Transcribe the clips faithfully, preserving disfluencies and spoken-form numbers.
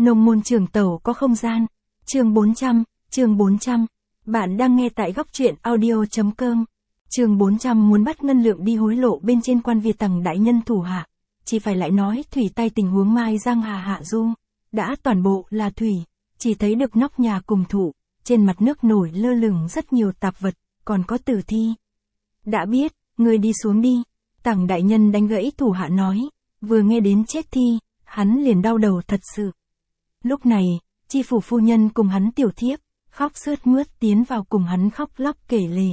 Nông môn trường tẩu có không gian. Chương bốn trăm, chương bốn trăm. Bạn đang nghe tại góc truyện audio.com. Chương bốn trăm muốn bắt Ngân Lượng đi hối lộ bên trên quan Việt Tằng đại nhân thủ hạ. Chỉ phải lại nói thủy tay tình huống Mai Giang Hà hạ du. Đã toàn bộ là thủy, chỉ thấy được nóc nhà cùng thụ, trên mặt nước nổi lơ lửng rất nhiều tạp vật, còn có tử thi. Đã biết, người đi xuống đi. Tằng đại nhân đánh gãy thủ hạ nói, vừa nghe đến chết thi, hắn liền đau đầu thật sự. Lúc này, chi phủ phu nhân cùng hắn tiểu thiếp, khóc sướt mướt tiến vào cùng hắn khóc lóc kể lể.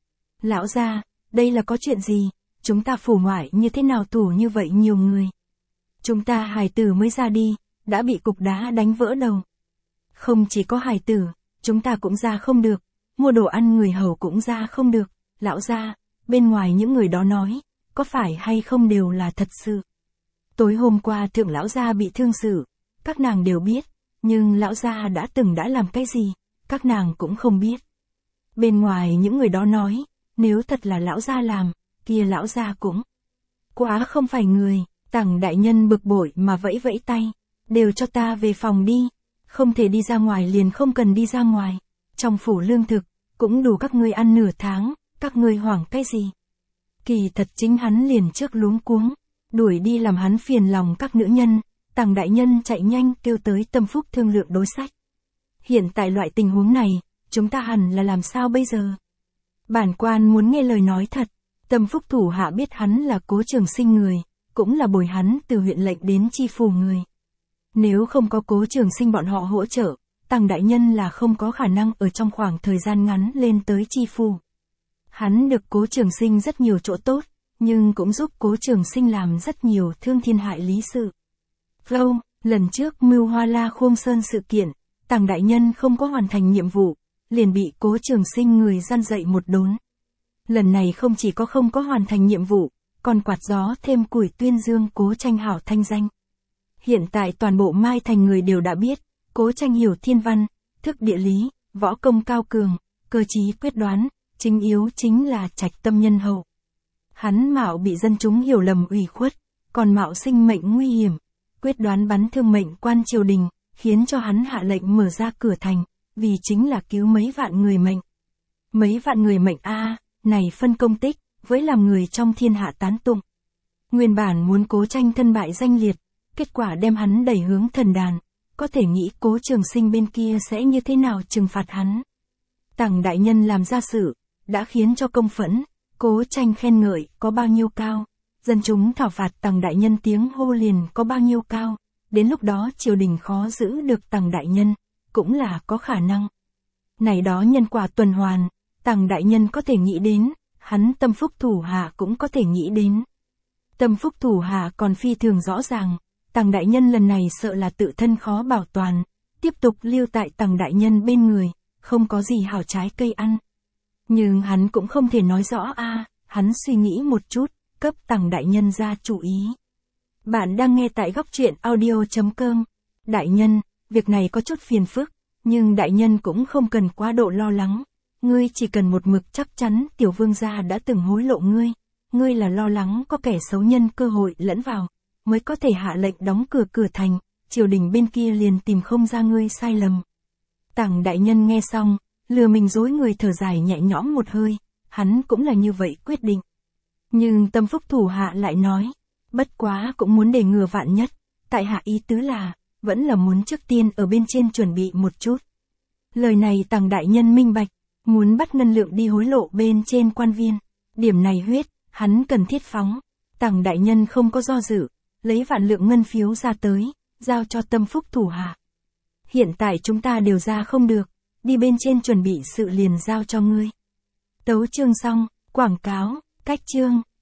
Lão gia, đây là có chuyện gì, chúng ta phủ ngoại như thế nào tù như vậy nhiều người. Chúng ta hài tử mới ra đi, đã bị cục đá đánh vỡ đầu. Không chỉ có hài tử, chúng ta cũng ra không được, mua đồ ăn người hầu cũng ra không được. Lão gia, bên ngoài những người đó nói, có phải hay không đều là thật sự. Tối hôm qua thượng lão gia bị thương sự, các nàng đều biết, nhưng lão gia đã từng đã làm cái gì, các nàng cũng không biết. Bên ngoài những người đó nói, nếu thật là lão gia làm, kia lão gia cũng quá không phải người. Tằng đại nhân bực bội mà vẫy vẫy tay, đều cho ta về phòng đi, không thể đi ra ngoài liền không cần đi ra ngoài. Trong phủ lương thực, cũng đủ các ngươi ăn nửa tháng, các ngươi hoảng cái gì. Kỳ thật chính hắn liền trước luống cuống, đuổi đi làm hắn phiền lòng các nữ nhân. Tằng đại nhân chạy nhanh kêu tới Tâm Phúc thương lượng đối sách. Hiện tại loại tình huống này, chúng ta hẳn là làm sao bây giờ? Bản quan muốn nghe lời nói thật. Tâm Phúc thủ hạ biết hắn là Cố Trường Sinh người, cũng là bồi hắn từ huyện lệnh đến chi phủ người. Nếu không có Cố Trường Sinh bọn họ hỗ trợ, Tằng đại nhân là không có khả năng ở trong khoảng thời gian ngắn lên tới chi phủ. Hắn được Cố Trường Sinh rất nhiều chỗ tốt, nhưng cũng giúp Cố Trường Sinh làm rất nhiều thương thiên hại lý sự. Vô, lần trước mưu Hoa La Khuông Sơn sự kiện, Tằng đại nhân không có hoàn thành nhiệm vụ, liền bị Cố Trường Sinh người gian dạy một đốn. Lần này không chỉ có không có hoàn thành nhiệm vụ, còn quạt gió thêm củi tuyên dương Cố Tranh hảo thanh danh. Hiện tại toàn bộ Mai Thành người đều đã biết, Cố Tranh hiểu thiên văn, thức địa lý, võ công cao cường, cơ trí quyết đoán, chính yếu chính là trạch tâm nhân hậu. Hắn mạo bị dân chúng hiểu lầm ủy khuất, còn mạo sinh mệnh nguy hiểm, quyết đoán bắn thương mệnh quan triều đình, khiến cho hắn hạ lệnh mở ra cửa thành, vì chính là cứu mấy vạn người mệnh. Mấy vạn người mệnh a, này phân công tích, với làm người trong thiên hạ tán tụng. Nguyên bản muốn Cố Tranh thân bại danh liệt, kết quả đem hắn đẩy hướng thần đàn, có thể nghĩ Cố Trường Sinh bên kia sẽ như thế nào trừng phạt hắn. Tằng đại nhân làm ra sự, đã khiến cho công phẫn, Cố Tranh khen ngợi có bao nhiêu cao, dân chúng thảo phạt Tằng đại nhân tiếng hô liền có bao nhiêu cao, đến lúc đó triều đình khó giữ được Tằng đại nhân, cũng là có khả năng. Này đó nhân quả tuần hoàn, Tằng đại nhân có thể nghĩ đến, hắn Tâm Phúc thủ hạ cũng có thể nghĩ đến. Tâm Phúc thủ hạ còn phi thường rõ ràng, Tằng đại nhân lần này sợ là tự thân khó bảo toàn, tiếp tục lưu tại Tằng đại nhân bên người, không có gì hảo trái cây ăn. Nhưng hắn cũng không thể nói rõ a, hắn suy nghĩ một chút, cấp Tằng đại nhân ra chủ ý. Bạn đang nghe tại góc truyện audio.com. Đại nhân, việc này có chút phiền phức, nhưng đại nhân cũng không cần quá độ lo lắng. Ngươi chỉ cần một mực chắc chắn tiểu vương gia đã từng hối lộ ngươi. Ngươi là lo lắng có kẻ xấu nhân cơ hội lẫn vào, mới có thể hạ lệnh đóng cửa cửa thành, triều đình bên kia liền tìm không ra ngươi sai lầm. Tằng đại nhân nghe xong, lừa mình dối người thở dài nhẹ nhõm một hơi, hắn cũng là như vậy quyết định. Nhưng Tâm Phúc thủ hạ lại nói, bất quá cũng muốn để ngừa vạn nhất, tại hạ ý tứ là, vẫn là muốn trước tiên ở bên trên chuẩn bị một chút. Lời này Tằng đại nhân minh bạch, muốn bắt Ngân Lượng đi hối lộ bên trên quan viên, điểm này huyết, hắn cần thiết phóng. Tằng đại nhân không có do dự, lấy vạn lượng ngân phiếu ra tới, giao cho Tâm Phúc thủ hạ. Hiện tại chúng ta đều ra không được, đi bên trên chuẩn bị sự liền giao cho ngươi. Tấu chương xong, quảng cáo, cách chương.